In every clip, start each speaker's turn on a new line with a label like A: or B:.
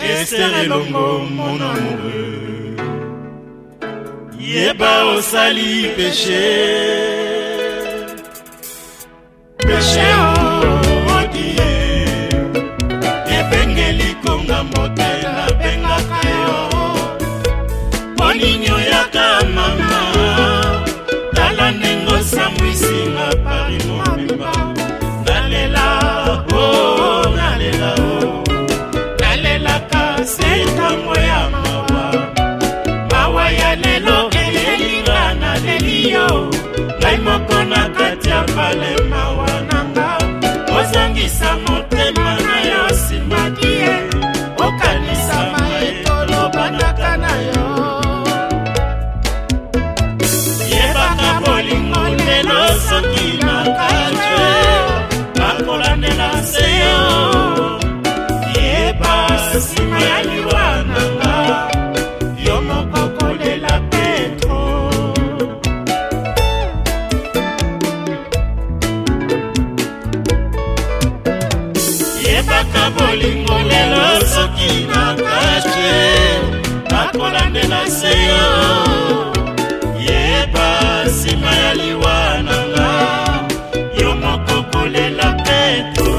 A: Esther Elongo, mon amoureux. Yeba osali péché. Péché odie. Ebengeli konga mote na bengaka yo. Moninyo yaka mama. Tala nengo samwisi na pari mobimba. Nalela, oh, nalela, oh. Nalela ka seka moya mawa. Mawa ya lelo eyelinga na lelio. Ngai moko na kati ya pale mawa nanga. Ozangisa motema na yo simadie. Okanisa maetolo bandaka na yo. Yebaka bolingo lelo soki na kajwe. Bakolandela seyo. Yeba sima ya liwa nanga. Yo moko kolela Petro. Yebaka bolingo lelo soki na kajwe. Bakolandela seyo. Yeba sima ya liwa nanga. Yo moko kolela Petro.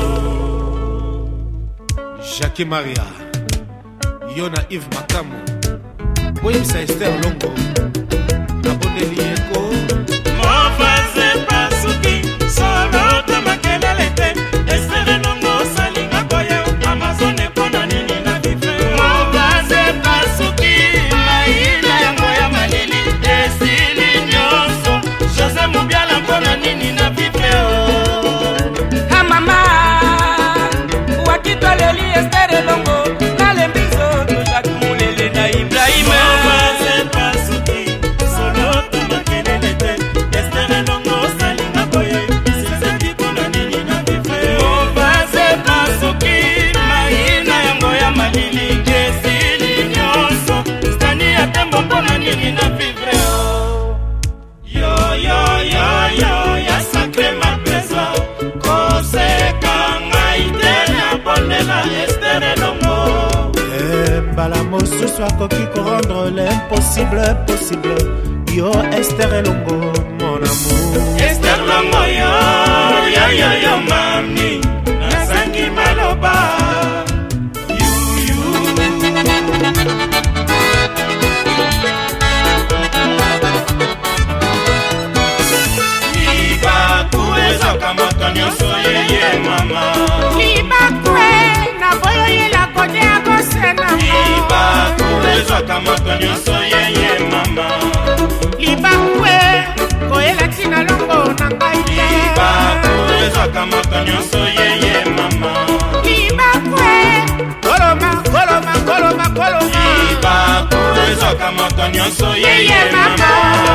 B: Jacques Maria, Yona Yves Makamu, Boyemsa Esther Longo, Nabondeli Eko.
A: Movaze pasuki, solo tamakelelete. Esther Longo salinga koye, Amazone kona nini na vive. Movaze pasuki, maina yango ya malili. Esili nyoso, Jose Mubiala kona nini na vive.
C: Ha mama, wakitoleli Esther Elongo, nalembizo to Jacques Mulele na Ibrahima.
A: Movaze pasuki, solo tamakelelete. Esther Longo salinga koye, Siseki kona nini na vive. Movaze pasuki, maina yango ya malili. Esili nyoso, stani ya tembo kona nini na vive. Yo, yo, yo, yo, ya sacré ma trésor. Koseka ngaite na bonela Esther Elongo.
D: Mbala mosusu akoki korendre l'impossible possible. Yo Esther Elongo, mon amour.
A: Esther Longo yo, yo, yo, yo, mami. Nasangi maloba. You, you. Libaku ezaka moto nyonso yeye mama.
C: Libakwe, na boyo yela kode akosena mo.
A: Libaku ezaka moto nyonso yeye mama.
C: Libakwe, koyela tina longo na ngai te.
A: Libaku ezaka moto nyonso yeye mama.
C: Libakwe, koloma, koloma, koloma, koloma.
A: Libaku ezaka moto nyonso
C: Yeye
A: yeye
C: mama.
A: mama.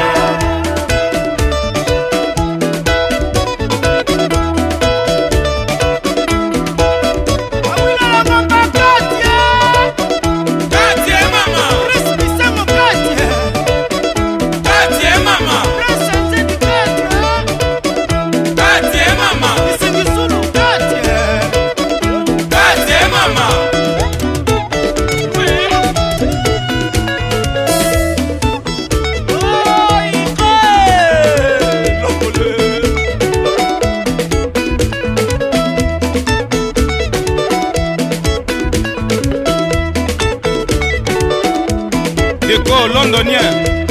A: Katie mama. Katie mama. Katie mama. Katie mama.
B: Déco londonien,